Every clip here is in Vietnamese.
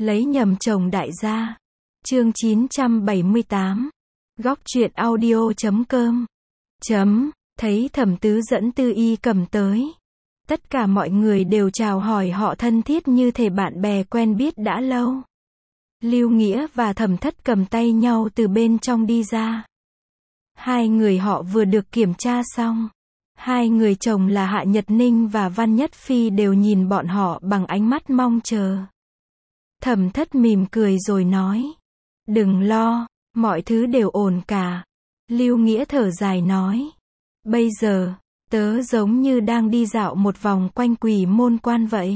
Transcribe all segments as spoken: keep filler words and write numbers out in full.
Lấy nhầm chồng đại gia. Chương chín trăm bảy mươi tám. Góc truyện audio chấm com. Chấm, thấy Thẩm Tứ dẫn Tư Y Cẩm tới. Tất cả mọi người đều chào hỏi họ thân thiết như thể bạn bè quen biết đã lâu. Lưu Nghĩa và Thẩm Thất cầm tay nhau từ bên trong đi ra. Hai người họ vừa được kiểm tra xong. Hai người chồng là Hạ Nhật Ninh và Văn Nhất Phi đều nhìn bọn họ bằng ánh mắt mong chờ. Thẩm Thất mỉm cười rồi nói. Đừng lo, mọi thứ đều ổn cả. Lưu Nghĩa thở dài nói. Bây giờ, tớ giống như đang đi dạo một vòng quanh Quỷ Môn Quan vậy.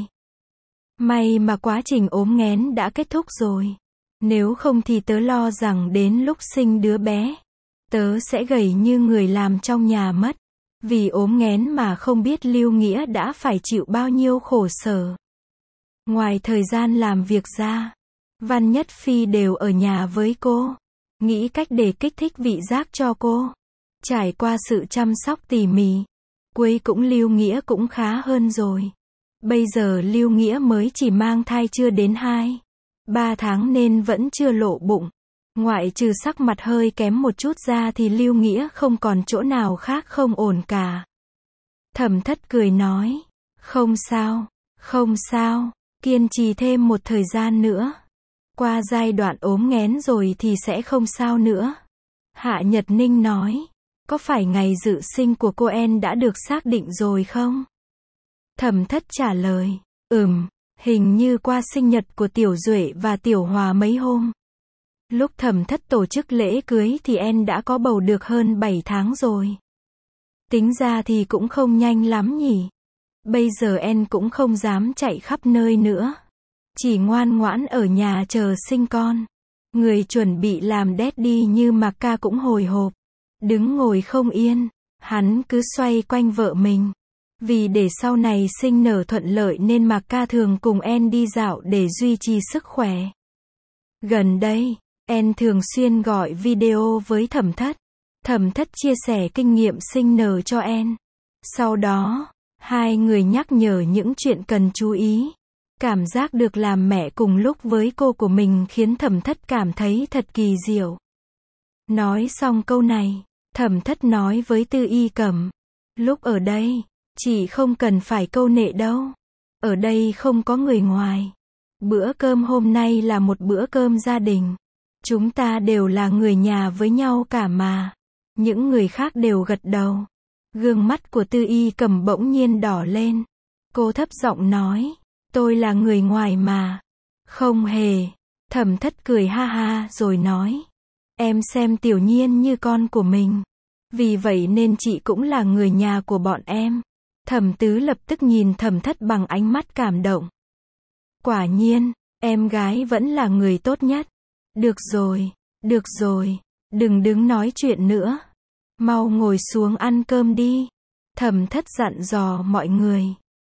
May mà quá trình ốm nghén đã kết thúc rồi. Nếu không thì tớ lo rằng đến lúc sinh đứa bé, tớ sẽ gầy như người làm trong nhà mất. Vì ốm nghén mà không biết Lưu Nghĩa đã phải chịu bao nhiêu khổ sở. Ngoài thời gian làm việc ra, Văn Nhất Phi đều ở nhà với cô, nghĩ cách để kích thích vị giác cho cô. Trải qua sự chăm sóc tỉ mỉ, cuối cùng Lưu Nghĩa cũng khá hơn rồi. Bây giờ Lưu Nghĩa mới chỉ mang thai chưa đến hai, ba tháng nên vẫn chưa lộ bụng. Ngoại trừ sắc mặt hơi kém một chút ra thì Lưu Nghĩa không còn chỗ nào khác không ổn cả. Thẩm Thất cười nói. Không sao, không sao, kiên trì thêm một thời gian nữa. Qua giai đoạn ốm nghén rồi thì sẽ không sao nữa. Hạ Nhật Ninh nói. Có phải ngày dự sinh của cô En đã được xác định rồi không? Thẩm Thất trả lời. Ừm, hình như qua sinh nhật của Tiểu Duệ và Tiểu Hòa mấy hôm. Lúc Thẩm Thất tổ chức lễ cưới thì En đã có bầu được hơn bảy tháng rồi. Tính ra thì cũng không nhanh lắm nhỉ. Bây giờ En cũng không dám chạy khắp nơi nữa. Chỉ ngoan ngoãn ở nhà chờ sinh con. Người chuẩn bị làm daddy như Mạc Ca cũng hồi hộp. Đứng ngồi không yên. Hắn cứ xoay quanh vợ mình. Vì để sau này sinh nở thuận lợi nên Mạc Ca thường cùng En đi dạo để duy trì sức khỏe. Gần đây, En thường xuyên gọi video với Thẩm Thất. Thẩm Thất chia sẻ kinh nghiệm sinh nở cho En. Sau đó, hai người nhắc nhở những chuyện cần chú ý. Cảm giác được làm mẹ cùng lúc với cô của mình khiến Thẩm Thất cảm thấy thật kỳ diệu. Nói xong câu này, Thẩm Thất nói với Tư Y Cẩm. Lúc ở đây, chị không cần phải câu nệ đâu. Ở đây không có người ngoài. Bữa cơm hôm nay là một bữa cơm gia đình. Chúng ta đều là người nhà với nhau cả mà. Những người khác đều gật đầu. Gương mắt của Tư Y Cẩm bỗng nhiên đỏ lên. Cô thấp giọng nói. Tôi là người ngoài mà. Không hề. Thẩm Thất cười ha ha rồi nói. Em xem Tiểu Nhiên như con của mình. Vì vậy nên chị cũng là người nhà của bọn em. Thẩm Tứ lập tức nhìn Thẩm Thất bằng ánh mắt cảm động. Quả nhiên, em gái vẫn là người tốt nhất. Được rồi, được rồi, đừng đứng nói chuyện nữa. Mau ngồi xuống ăn cơm đi. Thẩm Thất dặn dò mọi người.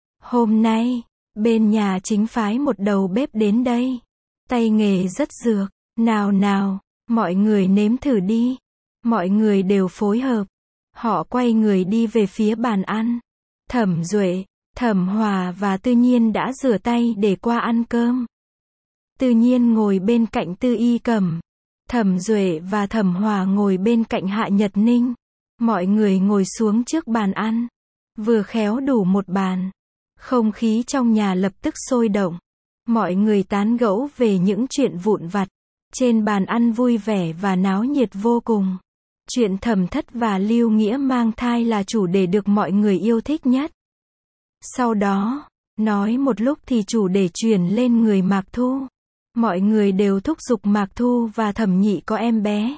Hôm nay, bên nhà chính phái một đầu bếp đến đây. Tay nghề rất dược. Nào nào, mọi người nếm thử đi. Mọi người đều phối hợp. Họ quay người đi về phía bàn ăn. Thẩm Duệ, Thẩm Hòa và Tư Nhiên đã rửa tay để qua ăn cơm. Tư Nhiên ngồi bên cạnh Tư Y Cẩm. Thẩm Duệ và Thẩm Hòa ngồi bên cạnh Hạ Nhật Ninh. Mọi người ngồi xuống trước bàn ăn. Vừa khéo đủ một bàn. Không khí trong nhà lập tức sôi động. Mọi người tán gẫu về những chuyện vụn vặt. Trên bàn ăn vui vẻ và náo nhiệt vô cùng. Chuyện Thẩm Thất và Lưu Nghĩa mang thai là chủ đề được mọi người yêu thích nhất. Sau đó, nói một lúc thì chủ đề chuyển lên người Mạc Thu. Mọi người đều thúc giục Mạc Thu và Thẩm Nhị có em bé.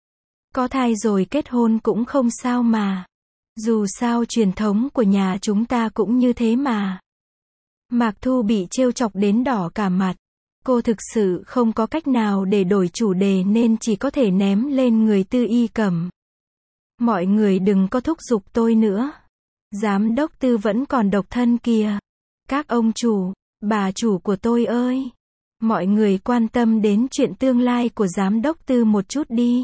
Có thai rồi kết hôn cũng không sao mà. Dù sao truyền thống của nhà chúng ta cũng như thế mà. Mạc Thu bị trêu chọc đến đỏ cả mặt. Cô thực sự không có cách nào để đổi chủ đề nên chỉ có thể ném lên người Tư Y Cẩm. Mọi người đừng có thúc giục tôi nữa. Giám đốc Tư vẫn còn độc thân kìa. Các ông chủ, bà chủ của tôi ơi. Mọi người quan tâm đến chuyện tương lai của giám đốc Tư một chút đi.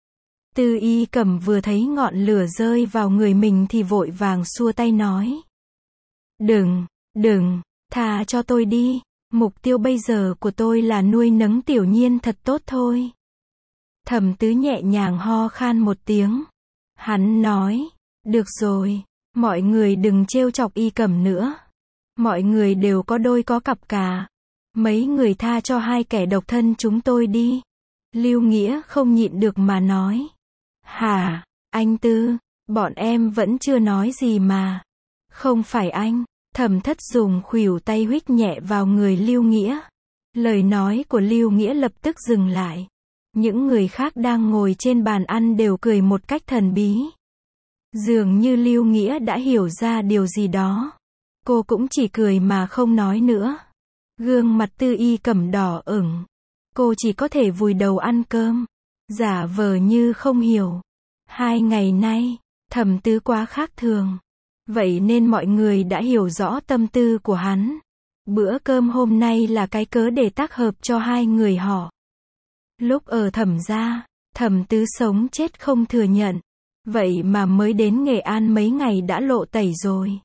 Tư Y Cẩm vừa thấy ngọn lửa rơi vào người mình thì vội vàng xua tay nói. Đừng, đừng, tha cho tôi đi. Mục tiêu bây giờ của tôi là nuôi nấng Tiểu Nhiên thật tốt thôi. Thẩm Tứ nhẹ nhàng ho khan một tiếng. Hắn nói, được rồi, mọi người đừng trêu chọc Y Cẩm nữa. Mọi người đều có đôi có cặp cả. Mấy người tha cho hai kẻ độc thân chúng tôi đi. Lưu Nghĩa không nhịn được mà nói. Hả, anh Tư, bọn em vẫn chưa nói gì mà. Không phải anh. Thẩm Thất dùng khuỷu tay huých nhẹ vào người Lưu Nghĩa. Lời nói của Lưu Nghĩa lập tức dừng lại. Những người khác đang ngồi trên bàn ăn đều cười một cách thần bí. Dường như Lưu Nghĩa đã hiểu ra điều gì đó. Cô cũng chỉ cười mà không nói nữa. Gương mặt Tư Y Cẩm đỏ ửng. Cô chỉ có thể vùi đầu ăn cơm. Giả vờ như không hiểu. Hai ngày nay, Thẩm Tứ quá khác thường. Vậy nên mọi người đã hiểu rõ tâm tư của hắn. Bữa cơm hôm nay là cái cớ để tác hợp cho hai người họ. Lúc ở Thẩm gia, Thẩm Tứ sống chết không thừa nhận. Vậy mà mới đến Nghệ An mấy ngày đã lộ tẩy rồi.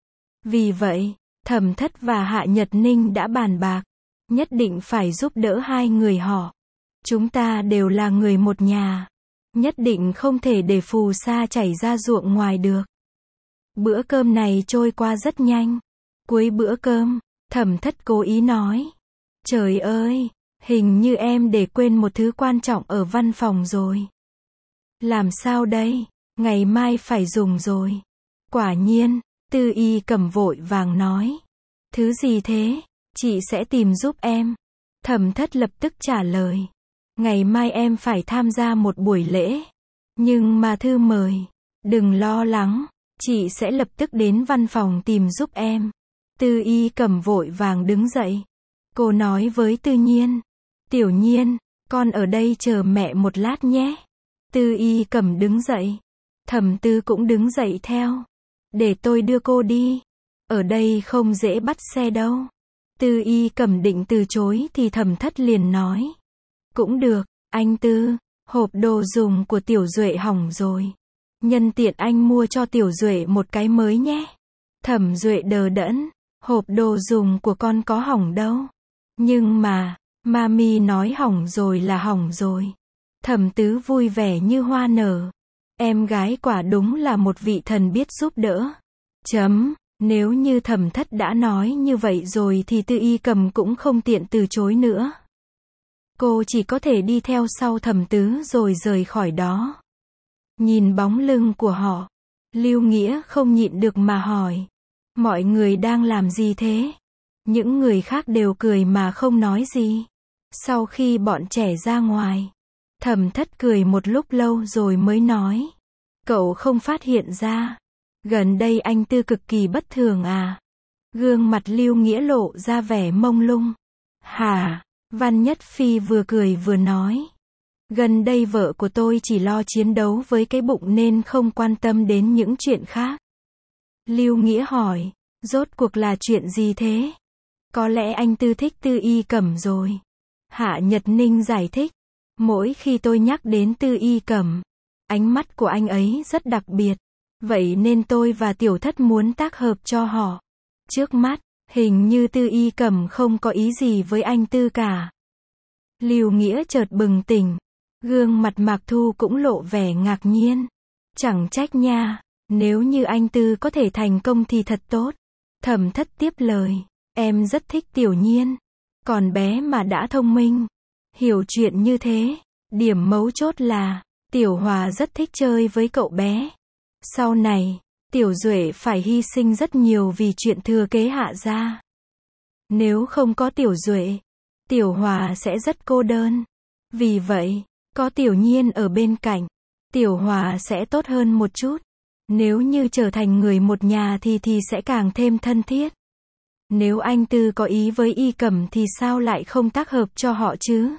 Vì vậy, Thẩm Thất và Hạ Nhật Ninh đã bàn bạc. Nhất định phải giúp đỡ hai người họ. Chúng ta đều là người một nhà. Nhất định không thể để phù sa chảy ra ruộng ngoài được. Bữa cơm này trôi qua rất nhanh. Cuối bữa cơm, Thẩm Thất cố ý nói. Trời ơi, hình như em để quên một thứ quan trọng ở văn phòng rồi. Làm sao đây, ngày mai phải dùng rồi. Quả nhiên, Tư Y Cẩm vội vàng nói. Thứ gì thế, chị sẽ tìm giúp em. Thẩm Thất lập tức trả lời. Ngày mai em phải tham gia một buổi lễ. Nhưng mà thư mời, đừng lo lắng. Chị sẽ lập tức đến văn phòng tìm giúp em. Tư Y Cẩm vội vàng đứng dậy. Cô nói với Tư Nhiên. Tiểu Nhiên, con ở đây chờ mẹ một lát nhé. Tư Y Cẩm đứng dậy. Thẩm Tứ cũng đứng dậy theo. Để tôi đưa cô đi. Ở đây không dễ bắt xe đâu. Tư Y Cẩm định từ chối thì Thẩm Thất liền nói. Cũng được, anh Tư, hộp đồ dùng của Tiểu Duệ hỏng rồi. Nhân tiện anh mua cho Tiểu Duệ một cái mới nhé. Thẩm Duệ đờ đẫn. Hộp đồ dùng của con có hỏng đâu. Nhưng mà, Mami nói hỏng rồi là hỏng rồi. Thẩm Tứ vui vẻ như hoa nở. Em gái quả đúng là một vị thần biết giúp đỡ. Chấm, nếu như Thẩm Thất đã nói như vậy rồi thì Tư Y Cẩm cũng không tiện từ chối nữa. Cô chỉ có thể đi theo sau Thẩm Tứ rồi rời khỏi đó. Nhìn bóng lưng của họ, Lưu Nghĩa không nhịn được mà hỏi. Mọi người đang làm gì thế? Những người khác đều cười mà không nói gì. Sau khi bọn trẻ ra ngoài, Thẩm Thất cười một lúc lâu rồi mới nói. Cậu không phát hiện ra. Gần đây anh Tư cực kỳ bất thường à? Gương mặt Lưu Nghĩa lộ ra vẻ mông lung. Hả? Văn Nhất Phi vừa cười vừa nói. Gần đây vợ của tôi chỉ lo chiến đấu với cái bụng nên không quan tâm đến những chuyện khác. Lưu Nghĩa hỏi. Rốt cuộc là chuyện gì thế? Có lẽ anh Tư thích Tư Y Cẩm rồi. Hạ Nhật Ninh giải thích. Mỗi khi tôi nhắc đến Tư Y Cẩm, ánh mắt của anh ấy rất đặc biệt. Vậy nên tôi và Tiểu Thất muốn tác hợp cho họ. Trước mắt, hình như Tư Y Cẩm không có ý gì với anh Tư cả. Lưu Nghĩa chợt bừng tỉnh. Gương mặt Mạc Thu cũng lộ vẻ ngạc nhiên. Chẳng trách nha, nếu như anh Tư có thể thành công thì thật tốt. Thẩm Thất tiếp lời. Em rất thích Tiểu Nhiên. Còn bé mà đã thông minh. Hiểu chuyện như thế. Điểm mấu chốt là, Tiểu Hòa rất thích chơi với cậu bé. Sau này, Tiểu Duệ phải hy sinh rất nhiều vì chuyện thừa kế Hạ gia. Nếu không có Tiểu Duệ, Tiểu Hòa sẽ rất cô đơn. Vì vậy, có Tiểu Nhiên ở bên cạnh, Tiểu Hòa sẽ tốt hơn một chút. Nếu như trở thành người một nhà thì thì sẽ càng thêm thân thiết. Nếu anh Tư có ý với Y Cẩm thì sao lại không tác hợp cho họ chứ?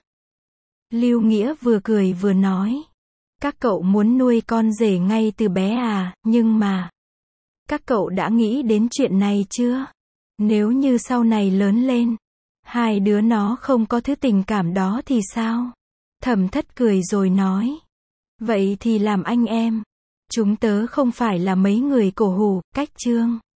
Lưu Nghĩa vừa cười vừa nói. Các cậu muốn nuôi con rể ngay từ bé à, nhưng mà... Các cậu đã nghĩ đến chuyện này chưa? Nếu như sau này lớn lên, hai đứa nó không có thứ tình cảm đó thì sao? Thẩm Thất cười rồi nói. Vậy thì làm anh em. Chúng tớ không phải là mấy người cổ hủ, cách trương.